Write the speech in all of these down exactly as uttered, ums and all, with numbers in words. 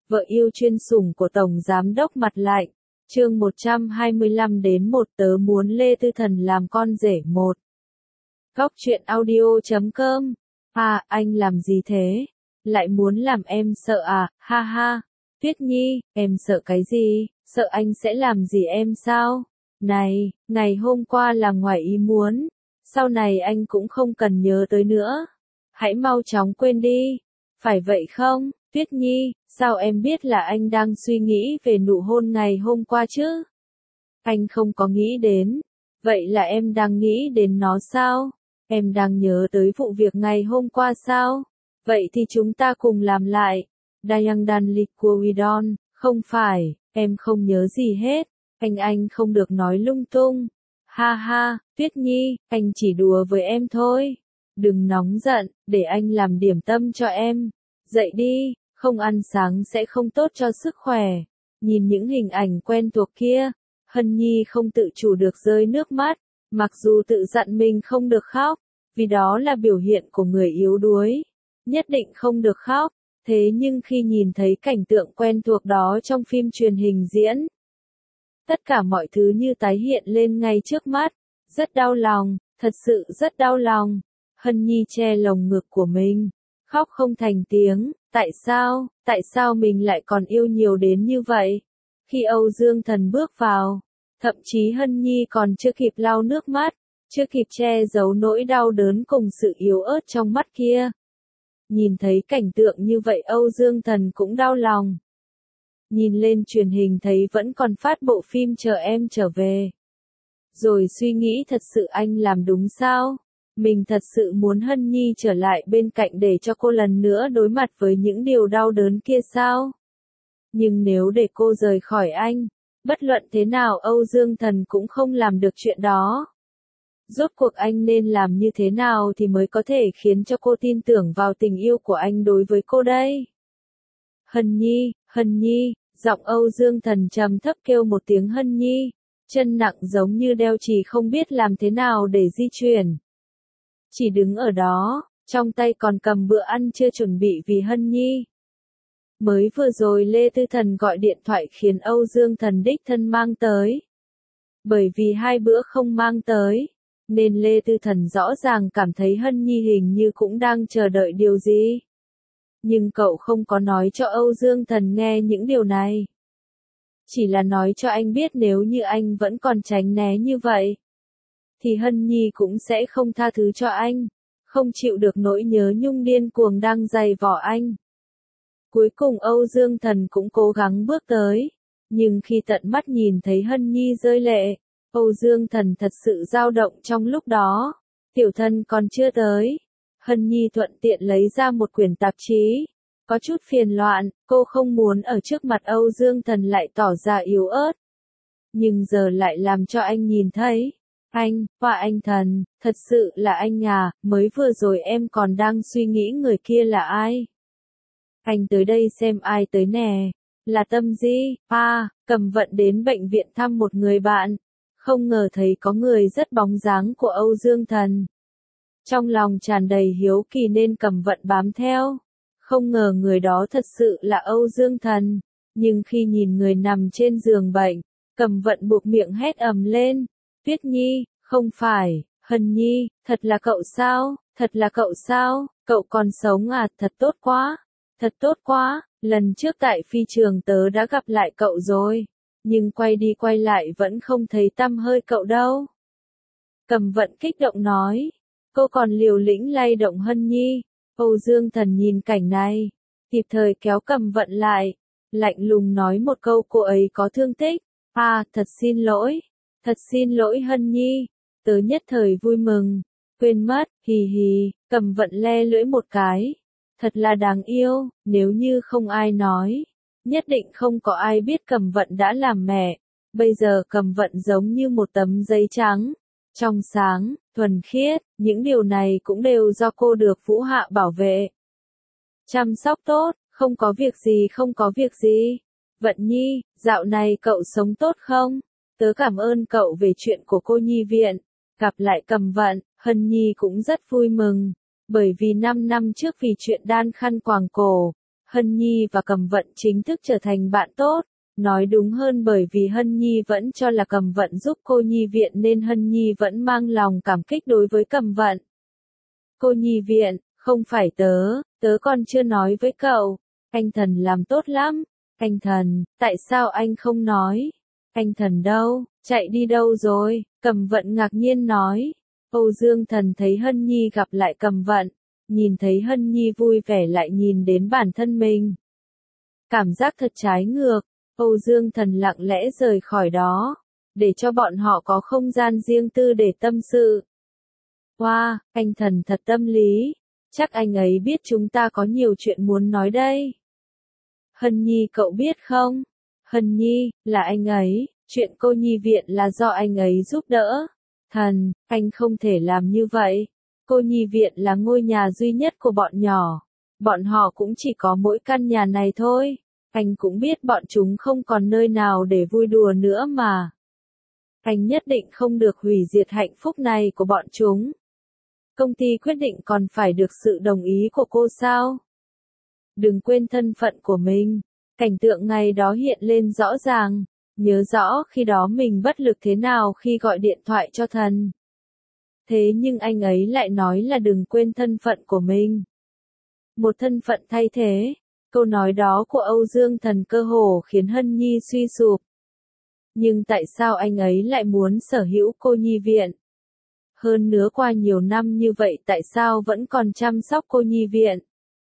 vợ yêu chuyên sủng của Tổng Giám đốc Mặt Lạnh, chương một trăm hai mươi lăm đến một tớ muốn Lê Tư Thần làm con rể một. Góc truyện audio chấm com. À, anh làm gì thế? Lại muốn làm em sợ à? Ha ha. Tuyết Nhi, em sợ cái gì? Sợ anh sẽ làm gì em sao? Này, ngày hôm qua là ngoài ý muốn. Sau này anh cũng không cần nhớ tới nữa. Hãy mau chóng quên đi. Phải vậy không, Tuyết Nhi? Sao em biết là anh đang suy nghĩ về nụ hôn ngày hôm qua chứ? Anh không có nghĩ đến. Vậy là em đang nghĩ đến nó sao? Em đang nhớ tới vụ việc ngày hôm qua sao? Vậy thì chúng ta cùng làm lại. Dayang Dan Liquidon, không phải, em không nhớ gì hết. Anh anh không được nói lung tung. Ha ha, Tuyết Nhi, anh chỉ đùa với em thôi. Đừng nóng giận, để anh làm điểm tâm cho em. Dậy đi, không ăn sáng sẽ không tốt cho sức khỏe. Nhìn những hình ảnh quen thuộc kia, Hân Nhi không tự chủ được rơi nước mắt, mặc dù tự dặn mình không được khóc, vì đó là biểu hiện của người yếu đuối. Nhất định không được khóc, thế nhưng khi nhìn thấy cảnh tượng quen thuộc đó trong phim truyền hình diễn, tất cả mọi thứ như tái hiện lên ngay trước mắt, rất đau lòng, thật sự rất đau lòng. Hân Nhi che lồng ngực của mình, khóc không thành tiếng, tại sao, tại sao mình lại còn yêu nhiều đến như vậy? Khi Âu Dương Thần bước vào, thậm chí Hân Nhi còn chưa kịp lau nước mắt, chưa kịp che giấu nỗi đau đớn cùng sự yếu ớt trong mắt kia. Nhìn thấy cảnh tượng như vậy Âu Dương Thần cũng đau lòng. Nhìn lên truyền hình thấy vẫn còn phát bộ phim Chờ Em Trở Về. Rồi suy nghĩ thật sự anh làm đúng sao? Mình thật sự muốn Hân Nhi trở lại bên cạnh để cho cô lần nữa đối mặt với những điều đau đớn kia sao? Nhưng nếu để cô rời khỏi anh, bất luận thế nào Âu Dương Thần cũng không làm được chuyện đó. Rốt cuộc anh nên làm như thế nào thì mới có thể khiến cho cô tin tưởng vào tình yêu của anh đối với cô đây? Hân Nhi, Hân Nhi, giọng Âu Dương Thần trầm thấp kêu một tiếng Hân Nhi, chân nặng giống như đeo chì không biết làm thế nào để di chuyển. Chỉ đứng ở đó, trong tay còn cầm bữa ăn chưa chuẩn bị vì Hân Nhi. Mới vừa rồi Lê Tư Thần gọi điện thoại khiến Âu Dương Thần đích thân mang tới. Bởi vì hai bữa không mang tới, nên Lê Tư Thần rõ ràng cảm thấy Hân Nhi hình như cũng đang chờ đợi điều gì. Nhưng cậu không có nói cho Âu Dương Thần nghe những điều này. Chỉ là nói cho anh biết nếu như anh vẫn còn tránh né như vậy, thì Hân Nhi cũng sẽ không tha thứ cho anh, không chịu được nỗi nhớ nhung điên cuồng đang dày vò anh. Cuối cùng Âu Dương Thần cũng cố gắng bước tới, nhưng khi tận mắt nhìn thấy Hân Nhi rơi lệ, Âu Dương Thần thật sự dao động trong lúc đó. Tiểu thân còn chưa tới. Hân Nhi thuận tiện lấy ra một quyển tạp chí. Có chút phiền loạn, cô không muốn ở trước mặt Âu Dương Thần lại tỏ ra yếu ớt. Nhưng giờ lại làm cho anh nhìn thấy. Anh, và anh Thần, thật sự là anh à, mới vừa rồi em còn đang suy nghĩ người kia là ai. Anh tới đây xem ai tới nè. Là Tâm Di, à, Cầm Vận đến bệnh viện thăm một người bạn. Không ngờ thấy có người rất bóng dáng của Âu Dương Thần. Trong lòng tràn đầy hiếu kỳ nên Cầm Vận bám theo. Không ngờ người đó thật sự là Âu Dương Thần. Nhưng khi nhìn người nằm trên giường bệnh, Cầm Vận buộc miệng hét ầm lên. Tuyết Nhi, không phải, Hân Nhi, thật là cậu sao, thật là cậu sao, cậu còn sống à, thật tốt quá, thật tốt quá, lần trước tại phi trường tớ đã gặp lại cậu rồi. Nhưng quay đi quay lại vẫn không thấy tăm hơi cậu đâu. Cầm Vận kích động nói. Cô còn liều lĩnh lay động Hân Nhi. Âu Dương Thần nhìn cảnh này, kịp thời kéo Cầm Vận lại, lạnh lùng nói một câu cô ấy có thương tích. À, thật xin lỗi, thật xin lỗi Hân Nhi. Tớ nhất thời vui mừng, quên mất, hì hì, Cầm Vận le lưỡi một cái. Thật là đáng yêu, nếu như không ai nói. Nhất định không có ai biết Cầm Vận đã làm mẹ. Bây giờ Cầm Vận giống như một tấm giấy trắng, trong sáng, thuần khiết, những điều này cũng đều do cô được Vũ Hạ bảo vệ. Chăm sóc tốt, không có việc gì không có việc gì. Vận Nhi, dạo này cậu sống tốt không? Tớ cảm ơn cậu về chuyện của cô nhi viện. Gặp lại Cầm Vận, Hân Nhi cũng rất vui mừng. Bởi vì năm năm trước vì chuyện đan khăn quàng cổ, Hân Nhi và Cầm Vận chính thức trở thành bạn tốt. Nói đúng hơn bởi vì Hân Nhi vẫn cho là Cầm Vận giúp cô nhi viện nên Hân Nhi vẫn mang lòng cảm kích đối với Cầm Vận. Cô nhi viện, không phải tớ, tớ còn chưa nói với cậu. Anh Thần làm tốt lắm. Anh Thần, tại sao anh không nói? Anh Thần đâu, chạy đi đâu rồi? Cầm Vận ngạc nhiên nói. Âu Dương Thần thấy Hân Nhi gặp lại Cầm Vận, nhìn thấy Hân Nhi vui vẻ lại nhìn đến bản thân mình. Cảm giác thật trái ngược, Âu Dương Thần lặng lẽ rời khỏi đó, để cho bọn họ có không gian riêng tư để tâm sự. Wow, anh Thần thật tâm lý, chắc anh ấy biết chúng ta có nhiều chuyện muốn nói đây. Hân Nhi cậu biết không? Hân Nhi, là anh ấy, chuyện cô nhi viện là do anh ấy giúp đỡ. Thần, anh không thể làm như vậy. Cô nhi viện là ngôi nhà duy nhất của bọn nhỏ. Bọn họ cũng chỉ có mỗi căn nhà này thôi. Anh cũng biết bọn chúng không còn nơi nào để vui đùa nữa mà. Anh nhất định không được hủy diệt hạnh phúc này của bọn chúng. Công ty quyết định còn phải được sự đồng ý của cô sao? Đừng quên thân phận của mình. Cảnh tượng ngày đó hiện lên rõ ràng. Nhớ rõ khi đó mình bất lực thế nào khi gọi điện thoại cho Thần. Thế nhưng anh ấy lại nói là đừng quên thân phận của mình. Một thân phận thay thế. Câu nói đó của Âu Dương Thần cơ hồ khiến Hân Nhi suy sụp. Nhưng tại sao anh ấy lại muốn sở hữu cô nhi viện? Hơn nữa qua nhiều năm như vậy tại sao vẫn còn chăm sóc cô nhi viện?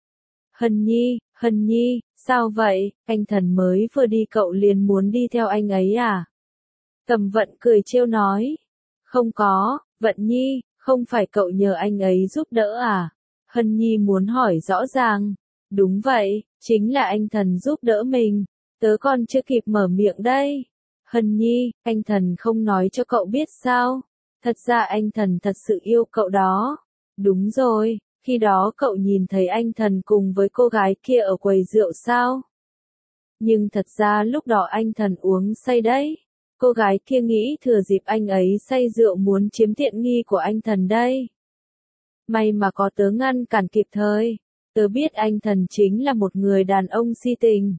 Hân Nhi, Hân Nhi, sao vậy, anh Thần mới vừa đi cậu liền muốn đi theo anh ấy à? Cầm Vận cười trêu nói. Không có, Vận Nhi, không phải cậu nhờ anh ấy giúp đỡ à? Hân Nhi muốn hỏi rõ ràng. Đúng vậy, chính là anh Thần giúp đỡ mình. Tớ còn chưa kịp mở miệng đây. Hân Nhi, anh Thần không nói cho cậu biết sao? Thật ra anh Thần thật sự yêu cậu đó. Đúng rồi, khi đó cậu nhìn thấy anh Thần cùng với cô gái kia ở quầy rượu sao? Nhưng thật ra lúc đó anh Thần uống say đấy. Cô gái kia nghĩ thừa dịp anh ấy say rượu muốn chiếm tiện nghi của anh Thần đây. May mà có tớ ngăn cản kịp thời. Tớ biết anh Thần chính là một người đàn ông si tình.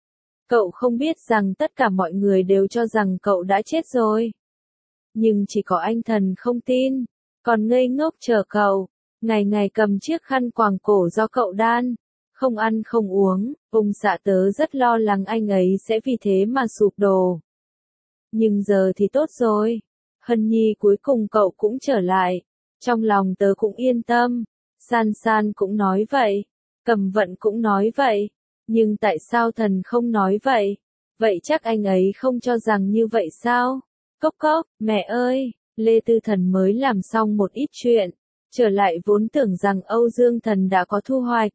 Cậu không biết rằng tất cả mọi người đều cho rằng cậu đã chết rồi. Nhưng chỉ có anh Thần không tin, còn ngây ngốc chờ cậu, ngày ngày cầm chiếc khăn quàng cổ do cậu đan, không ăn không uống, ông xã tớ rất lo lắng anh ấy sẽ vì thế mà sụp đổ. Nhưng giờ thì tốt rồi, Hân Nhi cuối cùng cậu cũng trở lại, trong lòng tớ cũng yên tâm, San San cũng nói vậy, Cầm Vận cũng nói vậy, nhưng tại sao Thần không nói vậy? Vậy chắc anh ấy không cho rằng như vậy sao? Cốc cốc, mẹ ơi, Lê Tư Thần mới làm xong một ít chuyện, trở lại vốn tưởng rằng Âu Dương Thần đã có thu hoạch.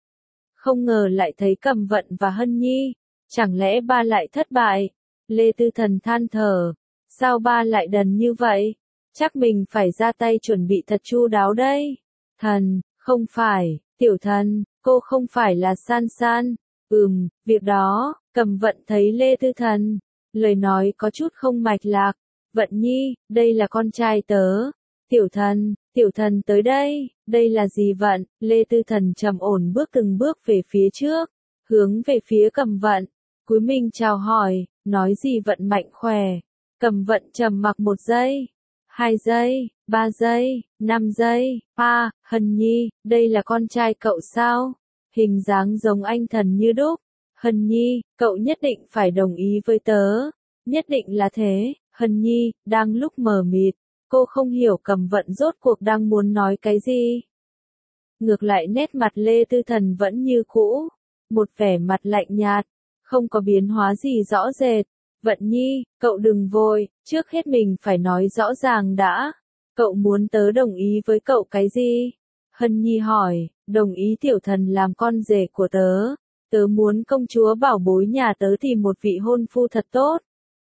Không ngờ lại thấy Cầm Vận và Hân Nhi, chẳng lẽ ba lại thất bại? Lê Tư Thần than thở, sao ba lại đần như vậy? Chắc mình phải ra tay chuẩn bị thật chu đáo đây. Thần, không phải, Tiểu Thần, cô không phải là San San. Ừm, việc đó, Cầm Vận thấy Lê Tư Thần, lời nói có chút không mạch lạc. Vận Nhi, đây là con trai tớ. Tiểu Thần, Tiểu Thần tới đây, đây là gì Vận? Lê Tư Thần trầm ổn bước từng bước về phía trước, hướng về phía Cầm Vận, cúi mình chào hỏi, nói gì Vận mạnh khỏe. Cầm Vận trầm mặc một giây, hai giây, ba giây, năm giây, a, Hân Nhi, đây là con trai cậu sao? Hình dáng giống anh Thần như đúc. Hân Nhi, cậu nhất định phải đồng ý với tớ. Nhất định là thế. Hân Nhi, đang lúc mờ mịt, cô không hiểu Cầm Vận rốt cuộc đang muốn nói cái gì. Ngược lại nét mặt Lê Tư Thần vẫn như cũ, một vẻ mặt lạnh nhạt, không có biến hóa gì rõ rệt. Vận Nhi, cậu đừng vội, trước hết mình phải nói rõ ràng đã. Cậu muốn tớ đồng ý với cậu cái gì? Hân Nhi hỏi, đồng ý Tiểu Thần làm con rể của tớ. Tớ muốn công chúa bảo bối nhà tớ tìm một vị hôn phu thật tốt.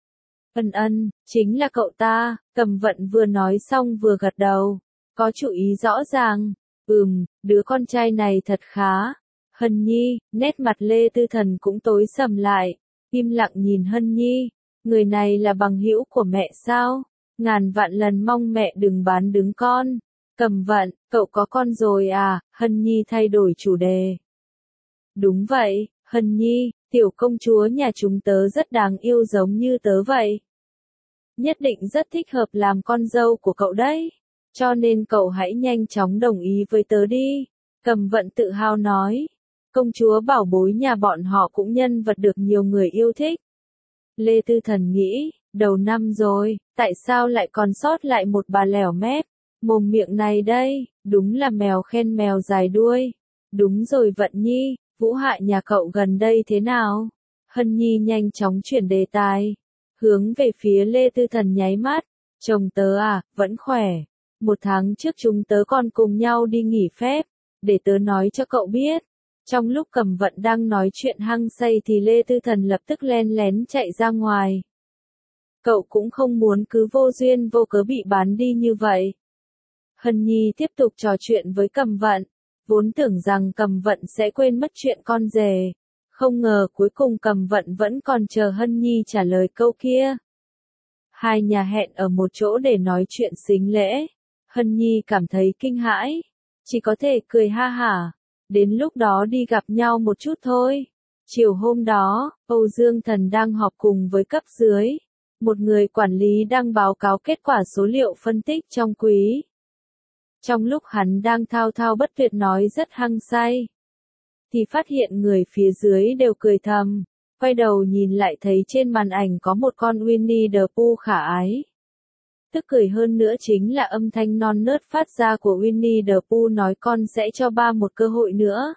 Ân ân, chính là cậu ta. Cầm Vận vừa nói xong vừa gật đầu, có chủ ý rõ ràng. Ừm, đứa con trai này thật khá. Hân Nhi, nét mặt Lê Tư Thần cũng tối sầm lại, im lặng nhìn Hân Nhi. Người này là bằng hữu của mẹ sao? Ngàn vạn lần mong mẹ đừng bán đứng con. Cầm Vận, cậu có con rồi à? Hân Nhi thay đổi chủ đề. Đúng vậy, Hân Nhi, tiểu công chúa nhà chúng tớ rất đáng yêu giống như tớ vậy. Nhất định rất thích hợp làm con dâu của cậu đấy. Cho nên cậu hãy nhanh chóng đồng ý với tớ đi. Cầm Vận tự hào nói. Công chúa bảo bối nhà bọn họ cũng nhân vật được nhiều người yêu thích. Lê Tư Thần nghĩ, đầu năm rồi, tại sao lại còn sót lại một bà lẻo mép? Mồm miệng này đây, đúng là mèo khen mèo dài đuôi. Đúng rồi Vận Nhi, Vũ Hại nhà cậu gần đây thế nào? Hân Nhi nhanh chóng chuyển đề tài. Hướng về phía Lê Tư Thần nháy mắt. Chồng tớ à, vẫn khỏe. Một tháng trước chúng tớ còn cùng nhau đi nghỉ phép. Để tớ nói cho cậu biết. Trong lúc Cầm Vận đang nói chuyện hăng say thì Lê Tư Thần lập tức len lén chạy ra ngoài. Cậu cũng không muốn cứ vô duyên vô cớ bị bán đi như vậy. Hân Nhi tiếp tục trò chuyện với Cầm Vận. Vốn tưởng rằng Cầm Vận sẽ quên mất chuyện con rể. Không ngờ cuối cùng Cầm Vận vẫn còn chờ Hân Nhi trả lời câu kia. Hai nhà hẹn ở một chỗ để nói chuyện xính lễ. Hân Nhi cảm thấy kinh hãi. Chỉ có thể cười ha hả. Đến lúc đó đi gặp nhau một chút thôi. Chiều hôm đó, Âu Dương Thần đang họp cùng với cấp dưới. Một người quản lý đang báo cáo kết quả số liệu phân tích trong quý. Trong lúc hắn đang thao thao bất tuyệt nói rất hăng say, thì phát hiện người phía dưới đều cười thầm. Quay đầu nhìn lại thấy trên màn ảnh có một con Winnie the Pooh khả ái. Tức cười hơn nữa chính là âm thanh non nớt phát ra của Winnie the Pooh nói con sẽ cho ba một cơ hội nữa.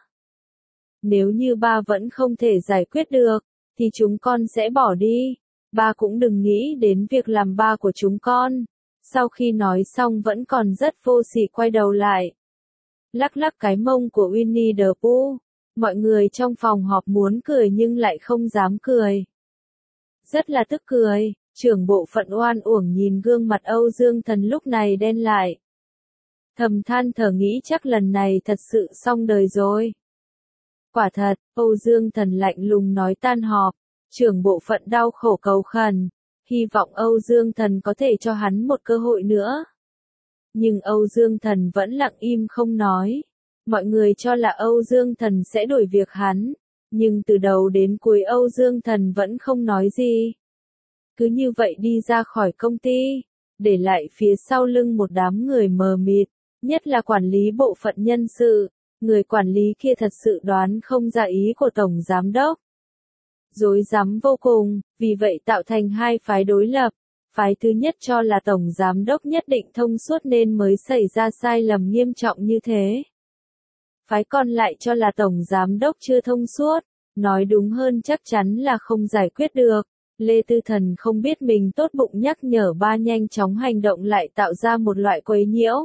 Nếu như ba vẫn không thể giải quyết được, thì chúng con sẽ bỏ đi. Ba cũng đừng nghĩ đến việc làm ba của chúng con. Sau khi nói xong vẫn còn rất vô sỉ quay đầu lại. Lắc lắc cái mông của Winnie the Pooh. Mọi người trong phòng họp muốn cười nhưng lại không dám cười. Rất là tức cười, trưởng bộ phận oan uổng nhìn gương mặt Âu Dương Thần lúc này đen lại. Thầm than thở nghĩ chắc lần này thật sự xong đời rồi. Quả thật, Âu Dương Thần lạnh lùng nói tan họp. Trưởng bộ phận đau khổ cầu khẩn. Hy vọng Âu Dương Thần có thể cho hắn một cơ hội nữa. Nhưng Âu Dương Thần vẫn lặng im không nói. Mọi người cho là Âu Dương Thần sẽ đuổi việc hắn. Nhưng từ đầu đến cuối Âu Dương Thần vẫn không nói gì. Cứ như vậy đi ra khỏi công ty. Để lại phía sau lưng một đám người mờ mịt. Nhất là quản lý bộ phận nhân sự. Người quản lý kia thật sự đoán không ra ý của Tổng Giám Đốc. Rối rắm vô cùng, vì vậy tạo thành hai phái đối lập. Phái thứ nhất cho là Tổng Giám Đốc nhất định thông suốt nên mới xảy ra sai lầm nghiêm trọng như thế. Phái còn lại cho là Tổng Giám Đốc chưa thông suốt, nói đúng hơn chắc chắn là không giải quyết được. Lê Tư Thần không biết mình tốt bụng nhắc nhở ba nhanh chóng hành động lại tạo ra một loại quấy nhiễu.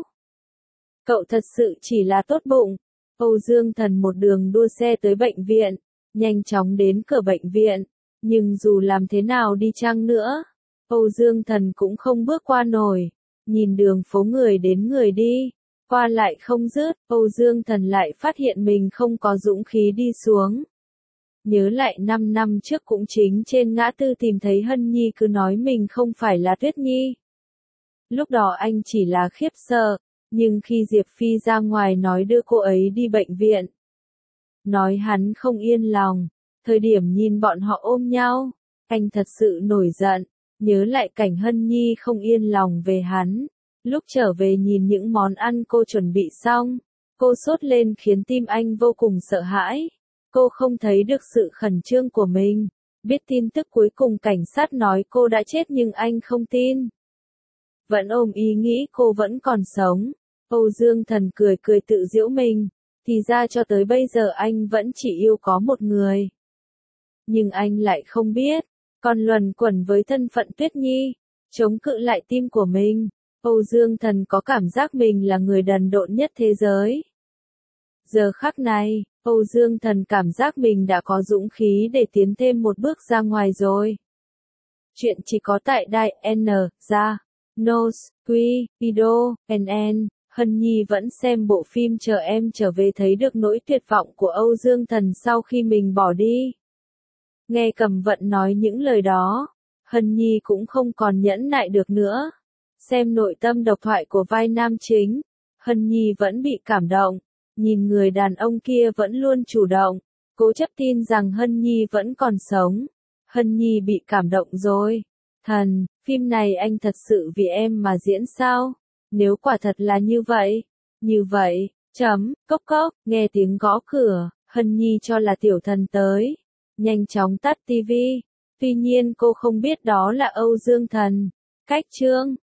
Cậu thật sự chỉ là tốt bụng. Âu Dương Thần một đường đua xe tới bệnh viện. Nhanh chóng đến cửa bệnh viện, nhưng dù làm thế nào đi chăng nữa, Âu Dương Thần cũng không bước qua nổi. Nhìn đường phố người đến người đi, qua lại không dứt, Âu Dương Thần lại phát hiện mình không có dũng khí đi xuống. Nhớ lại năm năm trước cũng chính trên ngã tư tìm thấy Hân Nhi cứ nói mình không phải là Tuyết Nhi. Lúc đó anh chỉ là khiếp sợ, nhưng khi Diệp Phi ra ngoài nói đưa cô ấy đi bệnh viện, nói hắn không yên lòng, thời điểm nhìn bọn họ ôm nhau, anh thật sự nổi giận, nhớ lại cảnh Hân Nhi không yên lòng về hắn. Lúc trở về nhìn những món ăn cô chuẩn bị xong, cô sốt lên khiến tim anh vô cùng sợ hãi. Cô không thấy được sự khẩn trương của mình, biết tin tức cuối cùng cảnh sát nói cô đã chết nhưng anh không tin. Vẫn ôm ý nghĩ cô vẫn còn sống, Âu Dương Thần cười cười tự giễu mình. Thì ra cho tới bây giờ anh vẫn chỉ yêu có một người. Nhưng anh lại không biết, còn luẩn quẩn với thân phận Tuyết Nhi, chống cự lại tim của mình. Âu Dương Thần có cảm giác mình là người đần độn nhất thế giới. Giờ khắc này, Âu Dương Thần cảm giác mình đã có dũng khí để tiến thêm một bước ra ngoài rồi. Chuyện chỉ có tại Đài N, ra, Nos, Quy, Video, N N. Hân Nhi vẫn xem bộ phim Chờ Em Trở Về thấy được nỗi tuyệt vọng của Âu Dương Thần sau khi mình bỏ đi. Nghe Cầm Vận nói những lời đó, Hân Nhi cũng không còn nhẫn nại được nữa. Xem nội tâm độc thoại của vai nam chính, Hân Nhi vẫn bị cảm động, nhìn người đàn ông kia vẫn luôn chủ động, cố chấp tin rằng Hân Nhi vẫn còn sống. Hân Nhi bị cảm động rồi. Thần, phim này anh thật sự vì em mà diễn sao? Nếu quả thật là như vậy, như vậy, chấm, cốc cốc, nghe tiếng gõ cửa, Hân Nhi cho là Tiểu Thần tới. Nhanh chóng tắt tivi. Tuy nhiên cô không biết đó là Âu Dương Thần. Cách chương